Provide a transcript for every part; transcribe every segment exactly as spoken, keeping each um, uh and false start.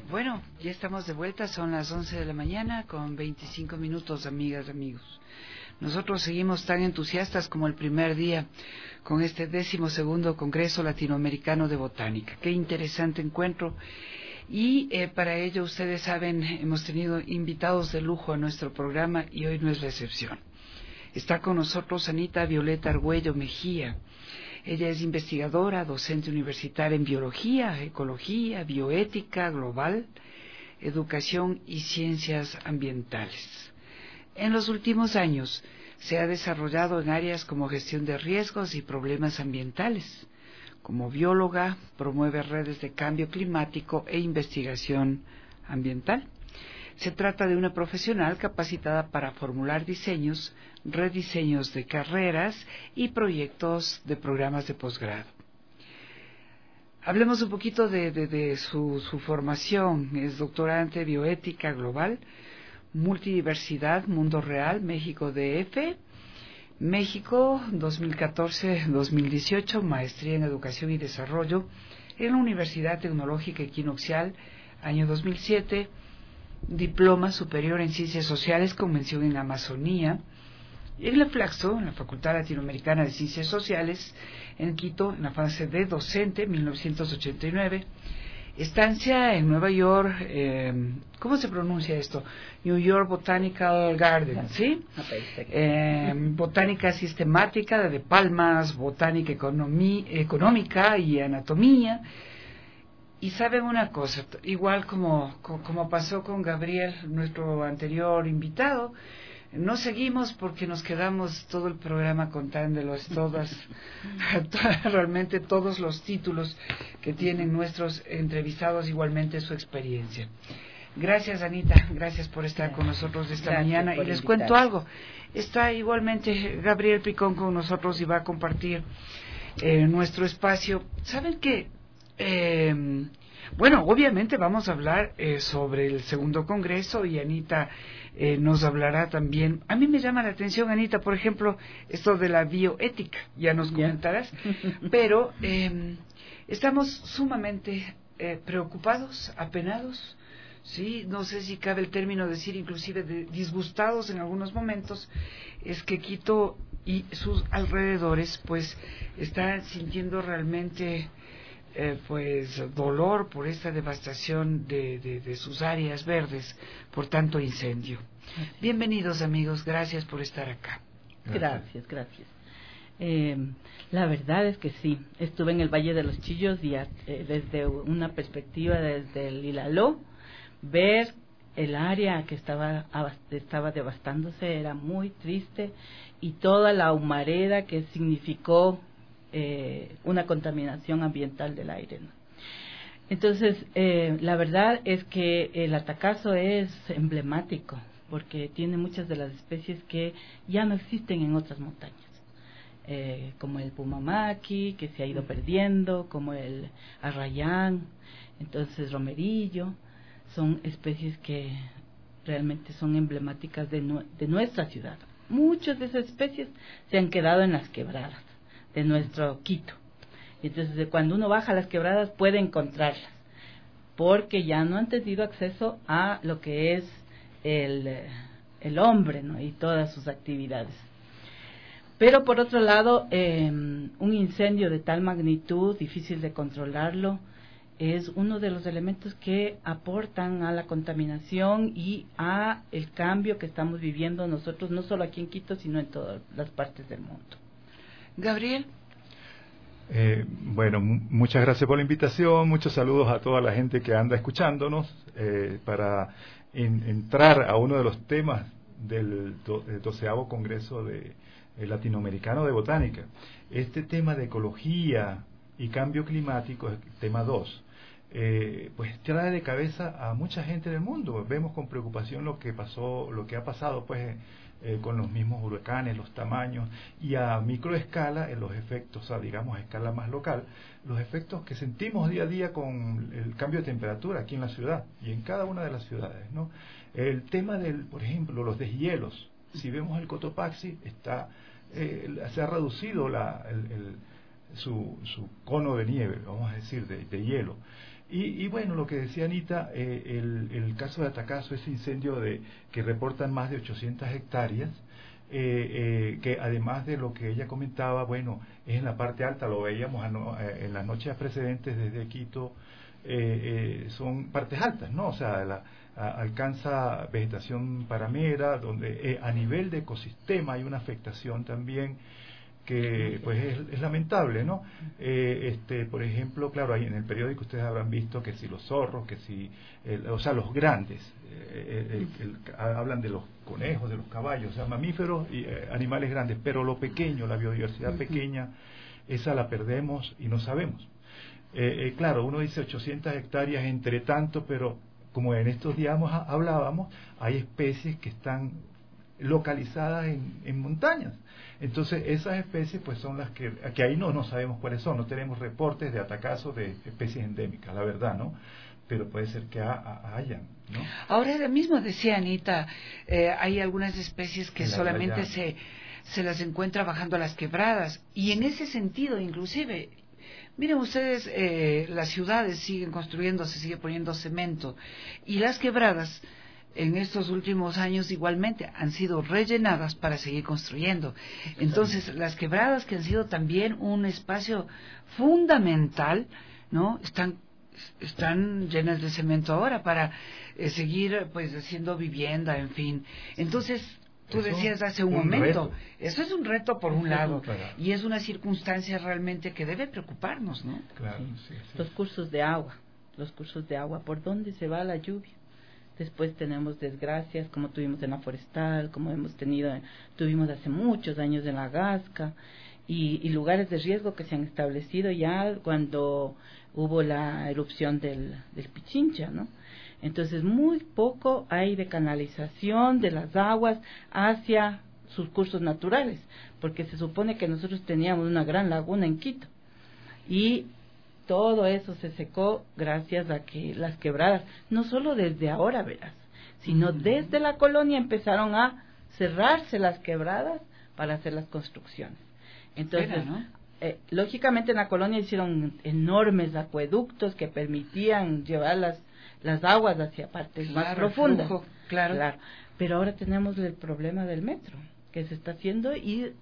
Bueno, ya estamos de vuelta, son las once de la mañana con veinticinco minutos, amigas, amigos. Nosotros seguimos tan entusiastas como el primer día con este décimo segundo Congreso Latinoamericano de Botánica. Qué interesante encuentro. Y eh, para ello, ustedes saben, hemos tenido invitados de lujo a nuestro programa y hoy no es la excepción. Está con nosotros Anita Violeta Argüello Mejía. Ella es investigadora, docente universitaria en biología, ecología, bioética global, educación y ciencias ambientales. En los últimos años se ha desarrollado en áreas como gestión de riesgos y problemas ambientales. Como bióloga, promueve redes de cambio climático e investigación ambiental. Se trata de una profesional capacitada para formular diseños, rediseños de carreras y proyectos de programas de posgrado. Hablemos un poquito de, de, de su, su formación. Es doctorante en bioética global, multidiversidad, mundo real, México D F, México dos mil catorce a dos mil dieciocho, maestría en educación y desarrollo en la Universidad Tecnológica Equinoccial, año dos mil siete, diploma superior en ciencias sociales con mención en Amazonía, en la Flaxo, en la Facultad Latinoamericana de Ciencias Sociales, en Quito, en la fase de docente, mil novecientos ochenta y nueve, estancia en Nueva York, eh, ¿cómo se pronuncia esto? New York Botanical Garden, ¿sí? Eh, botánica sistemática de palmas, botánica economí, económica y anatomía. Y saben una cosa, igual como, como pasó con Gabriel, nuestro anterior invitado, no seguimos porque nos quedamos todo el programa contándolos todas, realmente todos los títulos que tienen nuestros entrevistados, igualmente su experiencia. Gracias, Anita, gracias por estar gracias. con nosotros esta gracias mañana. Y les invitar. cuento algo, está igualmente Gabriel Picón con nosotros y va a compartir eh, nuestro espacio. ¿Saben qué? Eh, bueno, obviamente vamos a hablar eh, sobre el segundo congreso y Anita eh, nos hablará también. A mí me llama la atención, Anita, por ejemplo, esto de la bioética, ya nos comentarás, pero eh, estamos sumamente eh, preocupados, apenados, sí, no sé si cabe el término decir inclusive de disgustados en algunos momentos, es que Quito y sus alrededores pues están sintiendo realmente Eh, pues dolor por esta devastación de, de, de sus áreas verdes por tanto incendio. Bienvenidos, amigos, gracias por estar acá. Gracias, gracias. Eh, la verdad es que sí, estuve en el Valle de los Chillos y eh, desde una perspectiva desde el Ilaló, ver el área que estaba estaba devastándose era muy triste y toda la humareda que significó Eh, una contaminación ambiental del aire, ¿no? Entonces, eh, la verdad es que el Atacazo es emblemático porque tiene muchas de las especies que ya no existen en otras montañas, eh, como el pumamaqui, que se ha ido perdiendo, como el arrayán, entonces romerillo, son especies que realmente son emblemáticas de, nu- de nuestra ciudad. Muchas de esas especies se han quedado en las quebradas de nuestro Quito. Entonces, cuando uno baja a las quebradas puede encontrarlas, porque ya no han tenido acceso a lo que es el, el hombre, ¿no? Y todas sus actividades. Pero por otro lado, eh, un incendio de tal magnitud, difícil de controlarlo, es uno de los elementos que aportan a la contaminación y a el cambio que estamos viviendo nosotros, no solo aquí en Quito, sino en todas las partes del mundo. Gabriel. Eh, bueno, m- muchas gracias por la invitación, muchos saludos a toda la gente que anda escuchándonos eh, para en, entrar a uno de los temas del do, doceavo Congreso de, eh, Latinoamericano de Botánica. Este tema de ecología y cambio climático es el tema dos. Eh, pues trae de cabeza a mucha gente del mundo. Vemos con preocupación lo que pasó, lo que ha pasado pues eh, con los mismos huracanes, los tamaños y a microescala en los efectos, o sea, digamos a escala más local, los efectos que sentimos día a día con el cambio de temperatura aquí en la ciudad y en cada una de las ciudades, ¿no? El tema del, por ejemplo, los deshielos. Si vemos el Cotopaxi, está eh, se ha reducido la, el, el, su, su cono de nieve, vamos a decir, de, de hielo. Y, y bueno, lo que decía Anita, eh, el, el caso de Atacazo, ese incendio de que reportan más de ochocientas hectáreas, eh, eh, que además de lo que ella comentaba, bueno, es en la parte alta, lo veíamos ano, eh, en las noches precedentes desde Quito, eh, eh, son partes altas, ¿no? O sea, la, a, alcanza vegetación paramera, donde eh, a nivel de ecosistema hay una afectación también que pues es, es lamentable, ¿no? Eh, este, por ejemplo, claro, ahí en el periódico ustedes habrán visto que si los zorros, que si, el, o sea, los grandes, eh, el, el, el, hablan de los conejos, de los caballos, o sea, mamíferos y eh, animales grandes, pero lo pequeño, la biodiversidad pequeña, esa la perdemos y no sabemos. Eh, eh, claro, uno dice ochocientas hectáreas entre tanto, pero como en estos días hablábamos, hay especies que están localizadas en, en montañas. Entonces esas especies pues son las que, que ahí no, no sabemos cuáles son, no tenemos reportes de atacazos de especies endémicas, la verdad, ¿no? Pero puede ser que ha, ha, hayan, ¿no? Ahora mismo decía Anita, eh, hay algunas especies que solamente se, se las encuentra bajando a las quebradas, y en ese sentido inclusive, miren ustedes, eh, las ciudades siguen construyendo, se sigue poniendo cemento, y las quebradas en estos últimos años igualmente han sido rellenadas para seguir construyendo. Entonces, las quebradas, que han sido también un espacio fundamental, ¿no? Están están llenas de cemento ahora para eh, seguir pues haciendo vivienda, en fin. Entonces, tú eso decías hace un, un momento, reto. Eso es un reto por eso un lado, un y es una circunstancia realmente que debe preocuparnos, ¿no? Claro, sí. Sí, sí. Los cursos de agua, los cursos de agua, ¿por dónde se va la lluvia? Después tenemos desgracias como tuvimos en la forestal, como hemos tenido, tuvimos hace muchos años en la Gasca, y, y lugares de riesgo que se han establecido ya cuando hubo la erupción del, del Pichincha, ¿no? Entonces muy poco hay de canalización de las aguas hacia sus cursos naturales, porque se supone que nosotros teníamos una gran laguna en Quito, y todo eso se secó gracias a que las quebradas, no solo desde ahora, verás, sino desde la colonia empezaron a cerrarse las quebradas para hacer las construcciones. Entonces, Era, ¿no? eh, lógicamente en la colonia hicieron enormes acueductos que permitían llevar las, las aguas hacia partes claro, más profundas. Flujo, claro. claro. Pero ahora tenemos el problema del metro, que se está haciendo y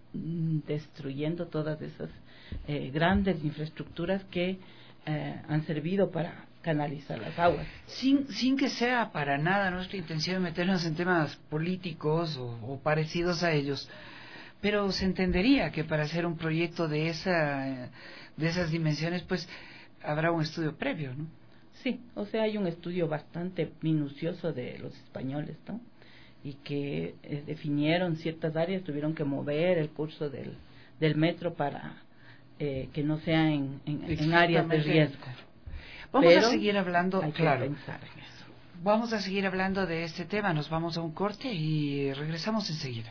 destruyendo todas esas eh, grandes infraestructuras que eh, han servido para canalizar las aguas. Sin, sin que sea para nada nuestra intención meternos en temas políticos o, o parecidos a ellos, pero se entendería que para hacer un proyecto de esa de esas dimensiones pues habrá un estudio previo, ¿no? Sí, o sea, hay un estudio bastante minucioso de los españoles, ¿no? Y que eh, definieron ciertas áreas, tuvieron que mover el curso del, del metro para eh, que no sea en, en, en áreas de riesgo. Vamos Pero a seguir hablando, hay claro, que pensar en eso. Vamos a seguir hablando de este tema, nos vamos a un corte y regresamos enseguida.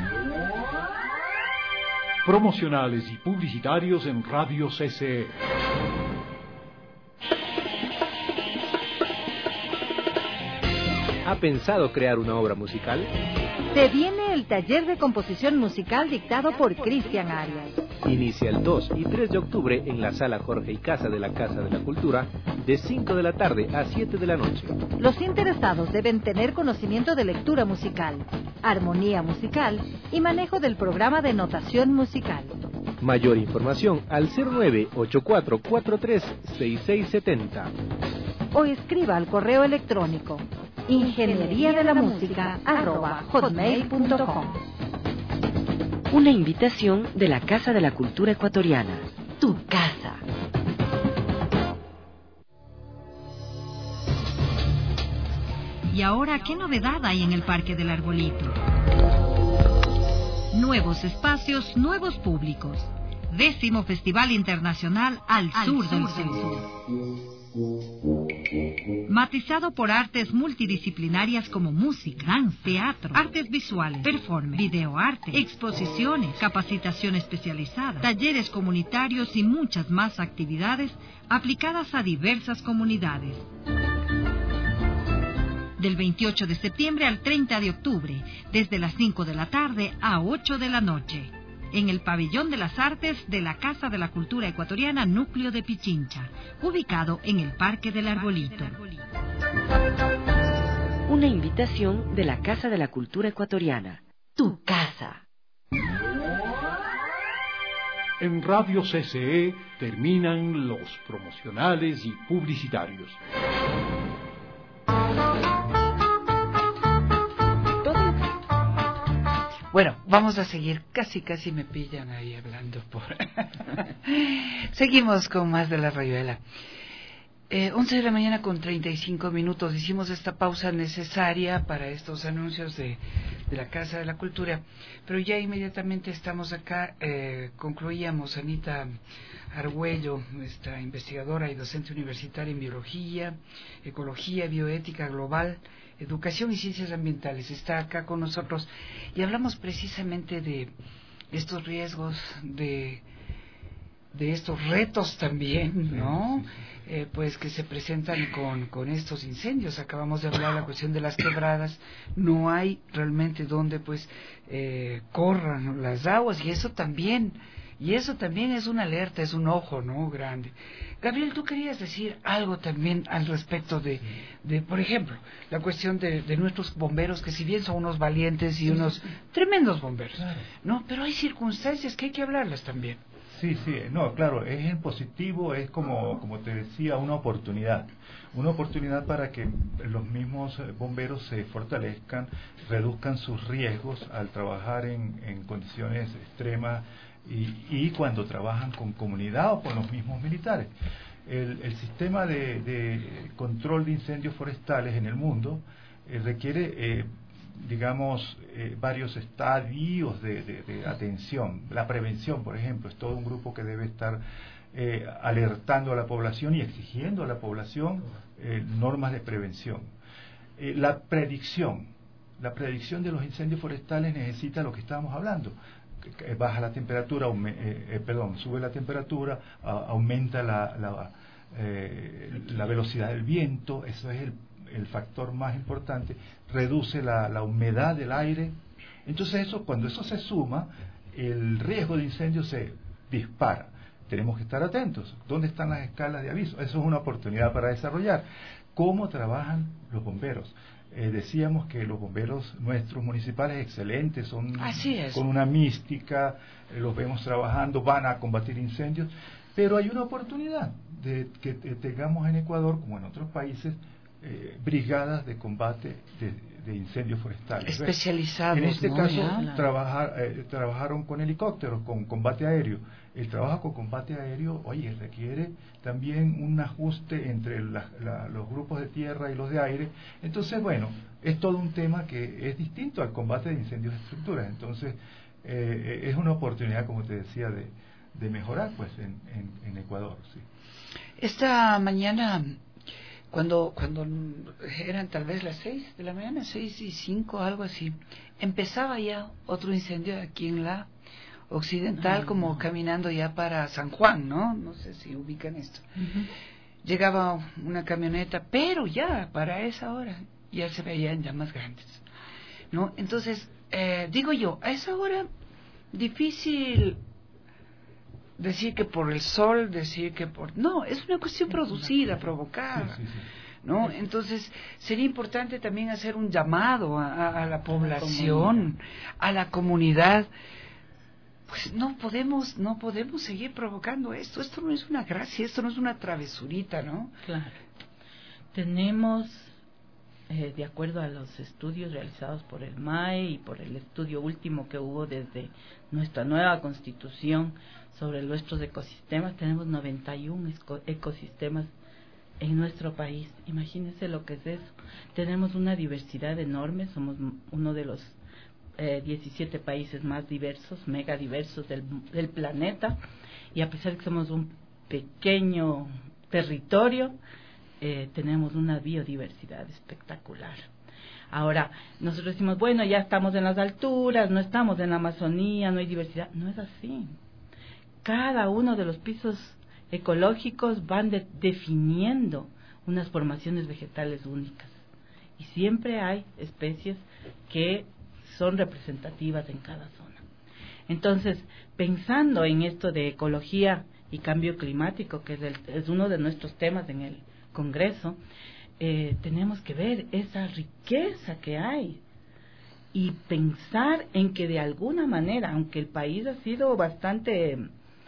Promocionales y publicitarios en Radio C C E. ¿Ha pensado crear una obra musical? Se viene el taller de composición musical dictado por Cristian Arias. Inicia el dos y tres de octubre en la Sala Jorge y Casa de la Casa de la Cultura, de cinco de la tarde a siete de la noche. Los interesados deben tener conocimiento de lectura musical, armonía musical y manejo del programa de notación musical. Mayor información al cero nueve ocho cuatro cuatro tres seis seis siete cero. O escriba al correo electrónico ingeniería de la música arroba hotmail punto com. Una invitación de la Casa de la Cultura Ecuatoriana. Tu casa. Y ahora, ¿qué novedad hay en el Parque del Arbolito? Nuevos espacios, nuevos públicos. Décimo Festival Internacional Al, Al Sur, sur del Sur. sur. Matizado por artes multidisciplinarias como música, danza, teatro, artes visuales, performance, videoarte, exposiciones, capacitación especializada, talleres comunitarios y muchas más actividades aplicadas a diversas comunidades. Del veintiocho de septiembre al treinta de octubre, desde las cinco de la tarde a ocho de la noche. en el Pabellón de las Artes de la Casa de la Cultura Ecuatoriana Núcleo de Pichincha, ubicado en el Parque del Arbolito. Una invitación de la Casa de la Cultura Ecuatoriana. Tu casa. En Radio C C E terminan los promocionales y publicitarios. Bueno, vamos a seguir. Casi, casi me pillan ahí hablando por... Seguimos con más de La Rayuela. Eh, once de la mañana con treinta y cinco minutos. Hicimos esta pausa necesaria para estos anuncios de, de la Casa de la Cultura, pero ya inmediatamente estamos acá. Eh, concluíamos Anita Argüello, nuestra investigadora y docente universitaria en biología, ecología, bioética global, educación y ciencias ambientales. Está acá con nosotros y hablamos precisamente de estos riesgos, de de estos retos también, ¿no? Eh, pues que se presentan con, con estos incendios. Acabamos de hablar de la cuestión de las quebradas. No hay realmente donde pues eh, corran las aguas, y eso también, y eso también es una alerta, es un ojo, ¿no? Grande. Gabriel, tú querías decir algo también al respecto de, de por ejemplo, la cuestión de, de nuestros bomberos, que si bien son unos valientes y unos tremendos bomberos, ¿no? Pero hay circunstancias que hay que hablarlas también. Sí, sí, no, claro, es en positivo, es como, como te decía, una oportunidad, una oportunidad para que los mismos bomberos se fortalezcan, reduzcan sus riesgos al trabajar en, en condiciones extremas y, y cuando trabajan con comunidad o con los mismos militares. El, el sistema de, de control de incendios forestales en el mundo eh, requiere... Eh, digamos, eh, varios estadios de, de, de atención. La prevención, por ejemplo, es todo un grupo que debe estar eh, alertando a la población y exigiendo a la población eh, normas de prevención. Eh, la predicción, la predicción de los incendios forestales necesita lo que estábamos hablando. Baja la temperatura, aume, eh, eh, perdón, sube la temperatura, a, aumenta la, la, eh, la velocidad del viento, eso es el el factor más importante, reduce la, la humedad del aire. Entonces eso, cuando eso se suma, el riesgo de incendio se dispara. Tenemos que estar atentos. ¿Dónde están las escalas de aviso? Eso es una oportunidad para desarrollar. ¿Cómo trabajan los bomberos? Eh, decíamos que los bomberos nuestros municipales excelentes, son Así es. con una mística, eh, los vemos trabajando, van a combatir incendios, pero hay una oportunidad de que eh, tengamos en Ecuador, como en otros países, Eh, brigadas de combate de, de incendios forestales. Especializados. En este ¿no? caso, Ya. trabajar, eh, trabajaron con helicópteros, con combate aéreo. El trabajo con combate aéreo, oye, requiere también un ajuste entre la, la, los grupos de tierra y los de aire. Entonces, bueno, es todo un tema que es distinto al combate de incendios de estructuras. Entonces, eh, es una oportunidad, como te decía, de, de mejorar pues en, en, en Ecuador. Sí. Esta mañana... Cuando cuando eran tal vez las seis de la mañana, seis y cinco, algo así, empezaba ya otro incendio aquí en la Occidental, como caminando ya para San Juan, ¿no? No sé si ubican esto. Uh-huh. Llegaba una camioneta, pero ya para esa hora ya se veían llamas grandes, ¿no? Entonces, eh, digo yo, a esa hora difícil decir que por el sol, decir que por... No, es una cuestión producida, provocada, sí, sí, sí. ¿no? Entonces, sería importante también hacer un llamado a, a, a la población, a la comunidad. Pues no podemos, no podemos seguir provocando esto. Esto no es una gracia, esto no es una travesurita, ¿no? Claro. Tenemos, eh, de acuerdo a los estudios realizados por el M A E y por el estudio último que hubo desde nuestra nueva constitución sobre nuestros ecosistemas, tenemos noventa y uno ecosistemas en nuestro país. Imagínense lo que es eso. Tenemos una diversidad enorme, somos uno de los eh, diecisiete países más diversos, mega diversos del, del planeta, y a pesar de que somos un pequeño territorio, eh, tenemos una biodiversidad espectacular. Ahora, nosotros decimos, bueno, ya estamos en las alturas, no estamos en la Amazonía, no hay diversidad. No es así. Cada uno de los pisos ecológicos van de, definiendo unas formaciones vegetales únicas. Y siempre hay especies que son representativas en cada zona. Entonces, pensando en esto de ecología y cambio climático, que es, el, es uno de nuestros temas en el Congreso, eh, tenemos que ver esa riqueza que hay y pensar en que de alguna manera, aunque el país ha sido bastante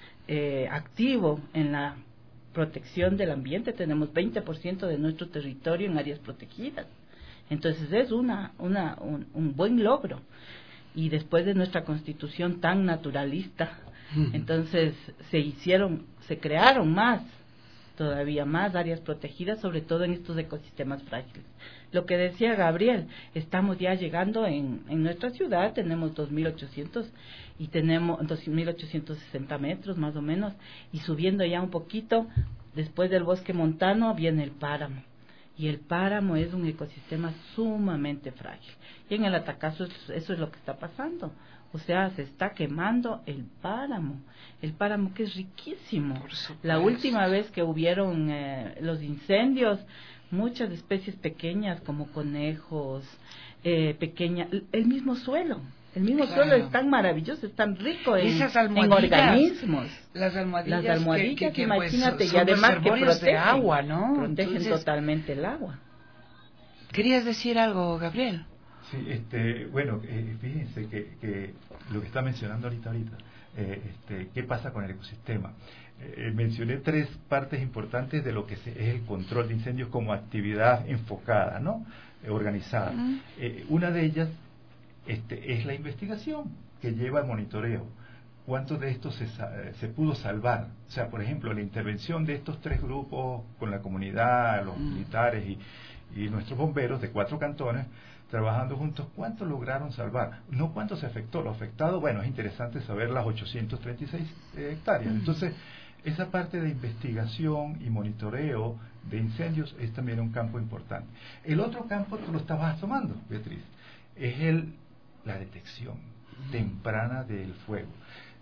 eh, activo en la protección del ambiente, tenemos veinte por ciento de nuestro territorio en áreas protegidas. Entonces es una, una un, un buen logro. Y después de nuestra constitución tan naturalista, uh-huh. entonces se hicieron, se crearon más, todavía más áreas protegidas, sobre todo en estos ecosistemas frágiles. Lo que decía Gabriel, estamos ya llegando en, en nuestra ciudad, tenemos dos mil ochocientos y tenemos dos mil ochocientos sesenta metros más o menos, y subiendo ya un poquito, después del bosque montano viene el páramo. Y el páramo es un ecosistema sumamente frágil. Y en el Atacazo eso es lo que está pasando. O sea, se está quemando el páramo. El páramo que es riquísimo. La última vez que hubieron eh, los incendios, muchas especies pequeñas como conejos, eh, pequeñas, el mismo suelo. El mismo claro. suelo es tan maravilloso, es tan rico en, en organismos. Las almohadillas, las almohadillas que, que, imagínate, pues, y además que protegen, de agua, ¿no? protegen Entonces, totalmente el agua. ¿Querías decir algo, Gabriel? Sí, este, bueno, eh, fíjense que, que lo que está mencionando ahorita, ahorita eh, este, ¿qué pasa con el ecosistema? Eh, mencioné tres partes importantes de lo que se, es el control de incendios como actividad enfocada, ¿no? Eh, organizada. Uh-huh. Eh, una de ellas Este, es la investigación que lleva al monitoreo. ¿Cuánto de esto se, se pudo salvar? O sea, por ejemplo, la intervención de estos tres grupos con la comunidad, los mm. militares y, y nuestros bomberos de cuatro cantones, trabajando juntos, ¿cuánto lograron salvar? No cuánto se afectó. Lo afectado, bueno, es interesante saber las ochocientas treinta y seis hectáreas. Mm. Entonces, esa parte de investigación y monitoreo de incendios es también un campo importante. El otro campo, tú lo estabas asomando, Beatriz, es el la detección temprana del fuego.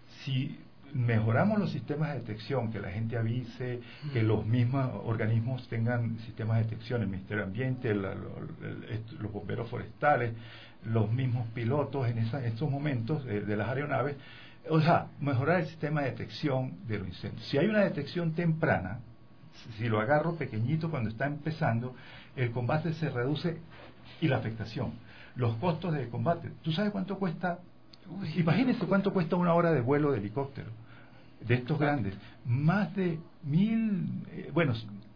Si mejoramos los sistemas de detección, que la gente avise, que los mismos organismos tengan sistemas de detección, el Ministerio de Ambiente, la, lo, el, los bomberos forestales, los mismos pilotos en, esa, en estos momentos eh, de las aeronaves, o sea, mejorar el sistema de detección de los incendios. Si hay una detección temprana, si lo agarro pequeñito cuando está empezando, el combate se reduce y la afectación. Los costos de combate. ¿Tú sabes cuánto cuesta? Uy, imagínense cuánto cuesta una hora de vuelo de helicóptero, de estos grandes. Más de mil, eh, bueno,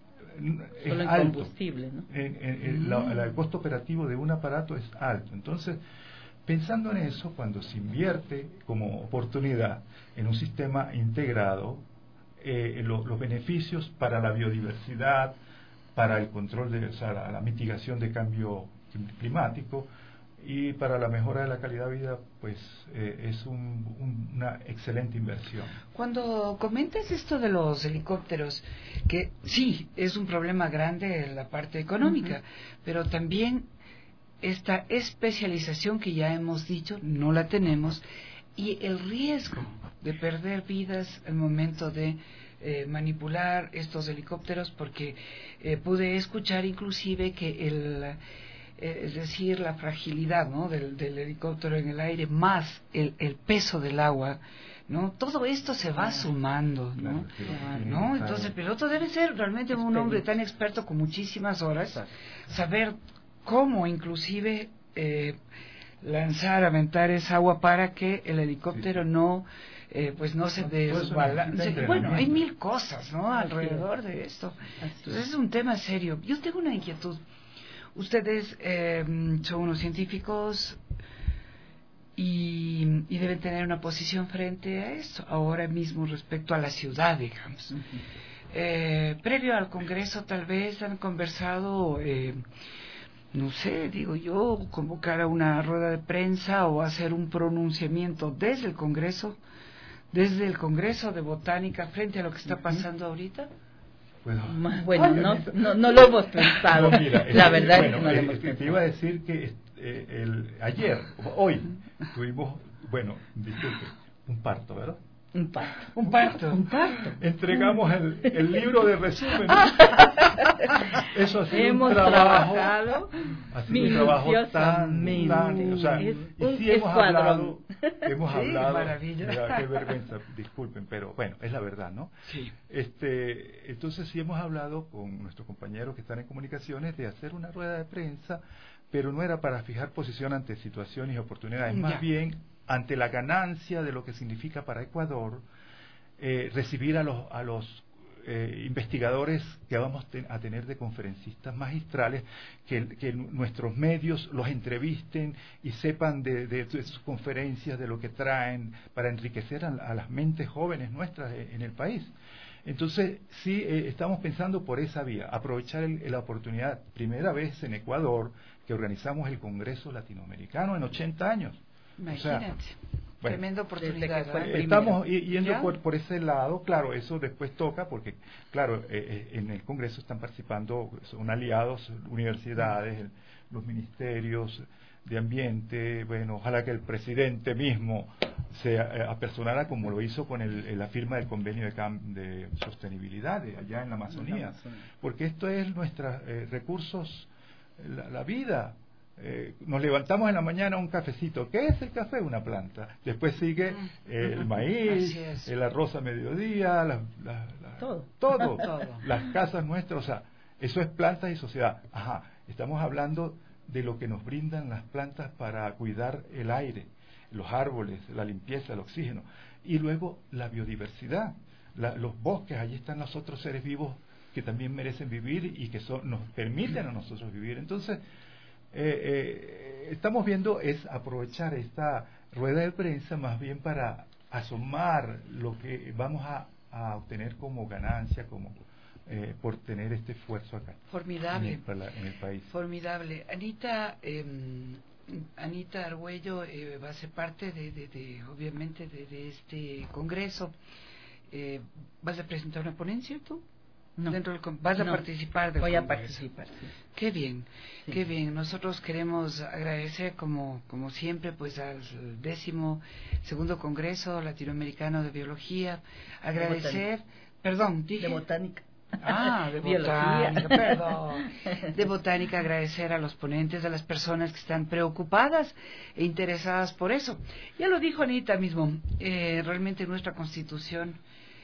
es solo en alto. Combustible, ¿no? En, en, en, la, la, el costo operativo de un aparato es alto. Entonces, pensando en eso, cuando se invierte como oportunidad en un sistema integrado, eh, lo, los beneficios para la biodiversidad, para el control de, o sea, la, la mitigación de cambio climático, y para la mejora de la calidad de vida, pues eh, es un, un, una excelente inversión. Cuando comentas esto de los helicópteros, que sí, es un problema grande en la parte económica, uh-huh. pero también esta especialización que ya hemos dicho, no la tenemos, y el riesgo de perder vidas al momento de eh, manipular estos helicópteros, porque eh, pude escuchar inclusive que el... es decir, la fragilidad, ¿no?, del, del helicóptero en el aire, más el, el peso del agua, ¿no? Todo esto se va sumando, ¿no? Claro, ¿no? Entonces el piloto debe ser realmente un hombre tan experto con muchísimas horas, saber cómo inclusive eh, lanzar, aventar esa agua para que el helicóptero sí. no... Eh, pues no se desbalance. Bueno, hay mil cosas, ¿no?, alrededor de esto. Entonces es un tema serio. Yo tengo una inquietud. Ustedes eh, son unos científicos y, y deben tener una posición frente a esto, ahora mismo respecto a la ciudad, digamos. Uh-huh. Eh, previo al Congreso tal vez han conversado, eh, no sé, digo yo, convocar a una rueda de prensa o hacer un pronunciamiento desde el Congreso, desde el Congreso de Botánica frente a lo que está pasando uh-huh. ahorita. Bueno, bueno no, no, no lo hemos pensado. No, mira, la el, verdad bueno, es que no lo el, hemos el, pensado. Te iba a decir que eh, el, ayer, hoy, tuvimos, bueno, disculpe, un parto, ¿verdad? Un parto. Un parto. Un parto. Entregamos el, el libro de resumen. Eso ha sido hemos un trabajo, trabajado ha sido un trabajo tan, minuciosamente. tan, o sea, Es y un sí hemos escuadrón. hablado, hemos Sí, hablado, maravilla. mira, qué vergüenza, disculpen, pero bueno, es la verdad, ¿no? Sí. Este, entonces sí hemos hablado con nuestros compañeros que están en comunicaciones de hacer una rueda de prensa, pero no era para fijar posición ante situaciones y oportunidades, más Ya. bien ante la ganancia de lo que significa para Ecuador eh, recibir a los, a los eh, investigadores que vamos ten, a tener de conferencistas magistrales, que, que nuestros medios los entrevisten y sepan de, de, de sus conferencias, de lo que traen, para enriquecer a, a las mentes jóvenes nuestras en el país. Entonces, sí, eh, estamos pensando por esa vía, aprovechar el, la oportunidad, primera vez en Ecuador, que organizamos el Congreso Latinoamericano en ochenta años. Imagínate. O sea, bueno, tremenda oportunidad. fue el ¿eh? primero. estamos y- yendo ¿Ya? por, por ese lado, claro, eso después toca, porque, claro, eh, eh, en el Congreso están participando, son aliados, universidades, el- los ministerios de ambiente, bueno, ojalá que el presidente mismo se eh, apersonara como lo hizo con el, la firma del convenio de, cam- de sostenibilidad de allá en la Amazonía, porque esto es nuestros eh, recursos, la, la vida. Eh, nos levantamos en la mañana un cafecito. ¿Qué es el café? Una planta. Después sigue eh, el maíz, Así es. el arroz a mediodía, la, la- la- Todo. todo, Todo. las casas nuestras, o sea, eso es plantas y sociedad. Ajá, estamos hablando de lo que nos brindan las plantas para cuidar el aire, los árboles, la limpieza, el oxígeno, y luego la biodiversidad, la- los bosques, allí están los otros seres vivos que también merecen vivir y que son, nos permiten a nosotros vivir. Entonces, eh, eh, estamos viendo es aprovechar esta rueda de prensa más bien para asomar lo que vamos a, a obtener como ganancia, como eh, por tener este esfuerzo acá Formidable. en el, en el país. Formidable. Anita, eh, Anita Argüello eh, va a ser parte de, de, de obviamente, de, de este congreso. Eh, ¿Vas a presentar una ponencia tú? No. Dentro del con- ¿Vas a No. participar del Voy a congreso? participar, sí. Qué bien, Sí. qué bien. Nosotros queremos agradecer, como, como siempre, pues al décimo segundo Congreso Latinoamericano de Biología. Agradecer, perdón, dije. De botánica. Ah, de Biología. botánica, perdón. De botánica, agradecer a los ponentes, a las personas que están preocupadas e interesadas por eso. Ya lo dijo Anita mismo, eh, realmente nuestra Constitución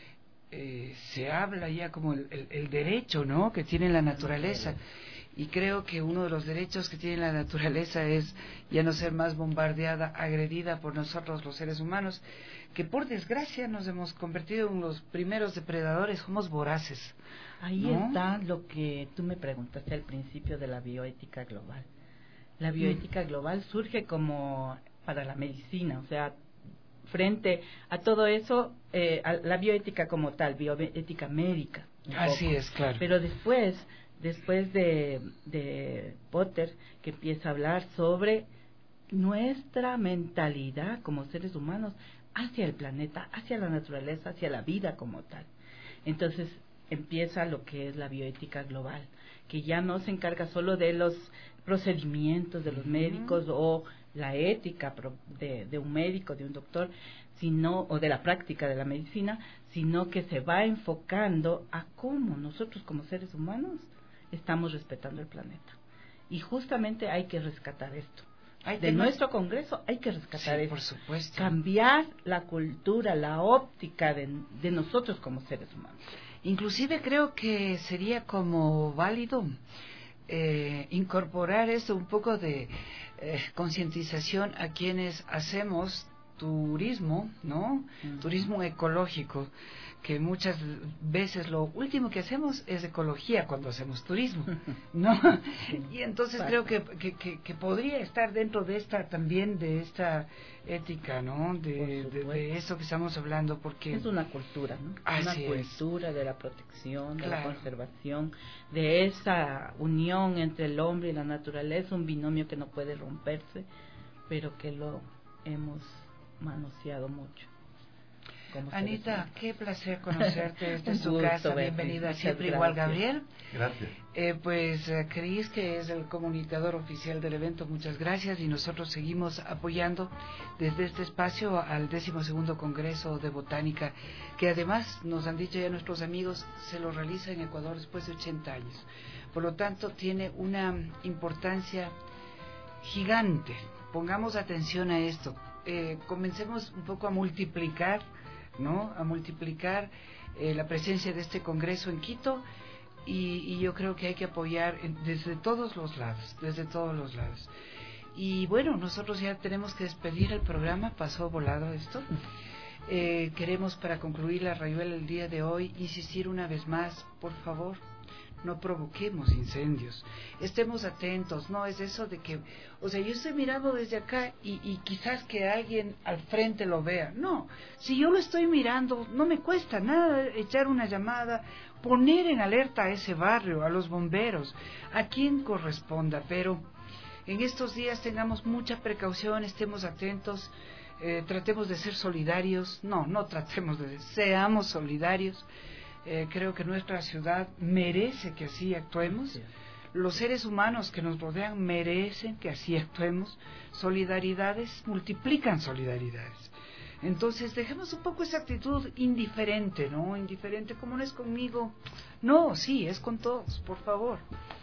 eh, se habla ya como el, el, el derecho, ¿no?, que tiene la naturaleza. Y creo que uno de los derechos que tiene la naturaleza es ya no ser más bombardeada, agredida por nosotros los seres humanos, que por desgracia nos hemos convertido en los primeros depredadores, somos voraces. Ahí ¿no? está lo que tú me preguntaste al principio de la bioética global. La bioética mm. global surge como para la medicina, o sea, frente a todo eso, eh, a la bioética como tal, bioética médica. Así poco. es, claro. Pero después, después de, de Potter, que empieza a hablar sobre nuestra mentalidad como seres humanos hacia el planeta, hacia la naturaleza, hacia la vida como tal. Entonces empieza lo que es la bioética global, que ya no se encarga solo de los procedimientos de los uh-huh. médicos o la ética de, de un médico, de un doctor, sino o de la práctica de la medicina, sino que se va enfocando a cómo nosotros como seres humanos estamos respetando el planeta. Y justamente hay que rescatar esto. Hay de temas... nuestro Congreso hay que rescatar sí, esto. por supuesto. Cambiar la cultura, la óptica de, de nosotros como seres humanos. Inclusive creo que sería como válido eh, incorporar eso, un poco de eh, concientización a quienes hacemos turismo, ¿no? Uh-huh. Turismo ecológico, que muchas veces lo último que hacemos es ecología cuando hacemos turismo, ¿no? Y entonces creo que, que, que, que podría estar dentro de esta también, de esta ética, ¿no? De, de, de eso que estamos hablando, porque... Es una cultura, ¿no? Así una es. cultura de la protección, de claro. la conservación, de esa unión entre el hombre y la naturaleza, un binomio que no puede romperse, pero que lo hemos manoseado mucho. Anita, qué placer conocerte. Esta es tu gusto, casa. Betty. Bienvenida. Muchas Siempre igual, gracias. Gabriel. Gracias. Eh, pues eh, Cris, que es el comunicador oficial del evento, muchas gracias. Y nosotros seguimos apoyando desde este espacio al décimo segundo Congreso de Botánica, que además nos han dicho ya nuestros amigos, se lo realiza en Ecuador después de ochenta años. Por lo tanto, tiene una importancia gigante. Pongamos atención a esto. Eh, comencemos un poco a multiplicar, ¿no? A multiplicar eh, la presencia de este Congreso en Quito. Y, y yo creo que hay que apoyar en, desde todos los lados, desde todos los lados. Y bueno, nosotros ya tenemos que despedir el programa, pasó volado esto. Eh, queremos, para concluir la rayuela el día de hoy, insistir una vez más, por favor, no provoquemos incendios, estemos atentos. No es eso de que, o sea, yo estoy mirando desde acá y, y quizás que alguien al frente lo vea. No, si yo lo estoy mirando, no me cuesta nada echar una llamada, poner en alerta a ese barrio, a los bomberos, a quien corresponda. Pero en estos días tengamos mucha precaución, estemos atentos, eh, tratemos de ser solidarios. No, no tratemos de, seamos solidarios. Eh, creo que nuestra ciudad merece que así actuemos. Los seres humanos que nos rodean merecen que así actuemos. Solidaridades multiplican solidaridades. Entonces dejemos un poco esa actitud indiferente, ¿no? Indiferente, como no es conmigo. No, sí, es con todos, por favor.